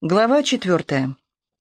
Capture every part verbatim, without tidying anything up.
Глава четвертая.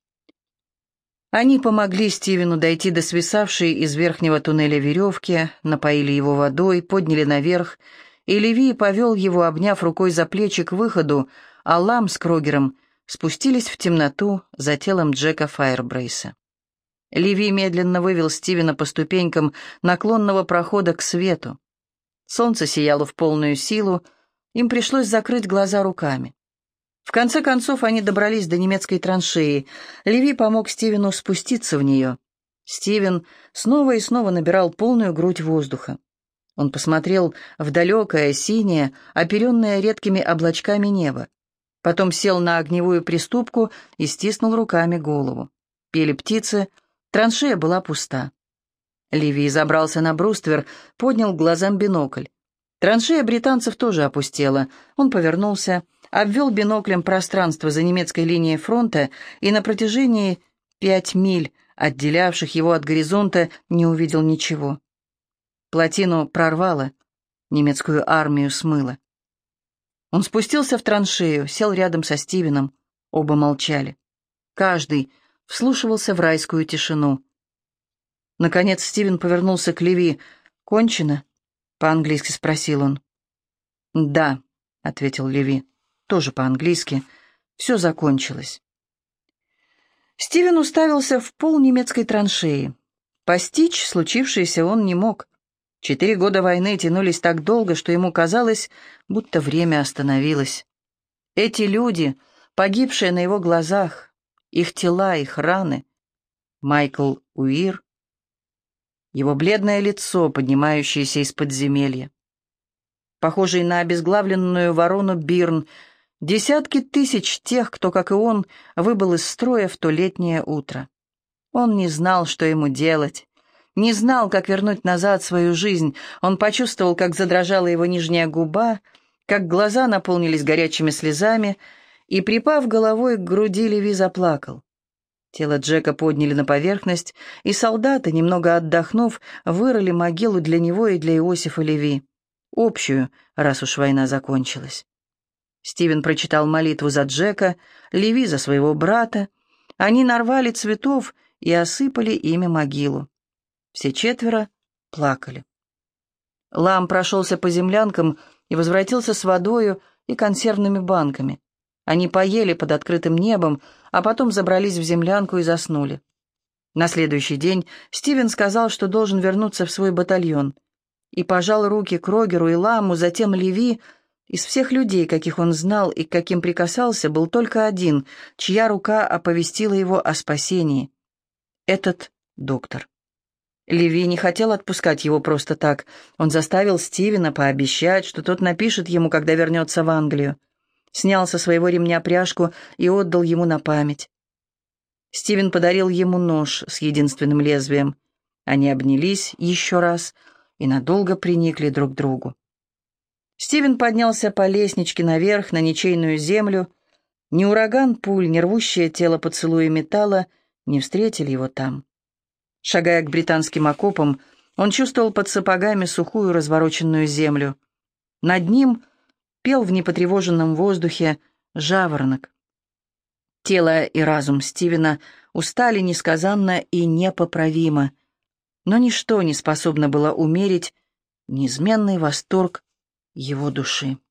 Они помогли Стивену дойти до свисавшей из верхнего туннеля веревки, напоили его водой, подняли наверх, и Леви повел его, обняв рукой за плечи, к выходу, а Лам с Крогером спустились в темноту за телом Джека Файрбрейса. Леви медленно вывел Стивена по ступенькам наклонного прохода к свету. Солнце сияло в полную силу, им пришлось закрыть глаза руками. В конце концов они добрались до немецкой траншеи. Леви помог Стивену спуститься в нее. Стивен снова и снова набирал полную грудь воздуха. Он посмотрел в далекое, синее, оперенное редкими облачками небо. Потом сел на огневую приступку и стиснул руками голову. Пели птицы, траншея была пуста. Леви забрался на бруствер, поднял к глазам бинокль. Траншея британцев тоже опустела. Он повернулся, обвел биноклем пространство за немецкой линией фронта и на протяжении пять миль, отделявших его от горизонта, не увидел ничего. Плотину прорвало, немецкую армию смыло. Он спустился в траншею, сел рядом со Стивеном. Оба молчали. Каждый вслушивался в райскую тишину. Наконец Стивен повернулся к Леви. «Кончено?» — по-английски спросил он. «Да», — ответил Леви. Тоже по-английски. Все закончилось. Стивен уставился в пол немецкой траншеи. Постичь случившееся он не мог. Четыре года войны тянулись так долго, что ему казалось, будто время остановилось. Эти люди, погибшие на его глазах, их тела, их раны. Майкл Уир, его бледное лицо, поднимающееся из подземелья. Похожий на обезглавленную ворону Бирн, десятки тысяч тех, кто, как и он, выбыл из строя в то летнее утро. Он не знал, что ему делать, не знал, как вернуть назад свою жизнь. Он почувствовал, как задрожала его нижняя губа, как глаза наполнились горячими слезами, и, припав головой к груди, Леви заплакал. Тело Джека подняли на поверхность, и солдаты, немного отдохнув, вырыли могилу для него и для Иосифа Леви, общую, раз уж война закончилась. Стивен прочитал молитву за Джека, Леви за своего брата. Они нарвали цветов и осыпали ими могилу. Все четверо плакали. Лам прошелся по землянкам и возвратился с водою и консервными банками. Они поели под открытым небом, а потом забрались в землянку и заснули. На следующий день Стивен сказал, что должен вернуться в свой батальон, и пожал руки Крогеру и Ламу, затем Леви. Из всех людей, каких он знал и к каким прикасался, был только один, чья рука оповестила его о спасении. Этот доктор. Леви не хотел отпускать его просто так. Он заставил Стивена пообещать, что тот напишет ему, когда вернется в Англию. Снял со своего ремня пряжку и отдал ему на память. Стивен подарил ему нож с единственным лезвием. Они обнялись еще раз и надолго приникли друг к другу. Стивен поднялся по лестничке наверх на ничейную землю. Ни ураган пуль, ни рвущее тело поцелуя металла не встретили его там. Шагая к британским окопам, он чувствовал под сапогами сухую развороченную землю. Над ним пел в непотревоженном воздухе жаворонок. Тело и разум Стивена устали несказанно и непоправимо, но ничто не способно было умерить неизменный восторг его души.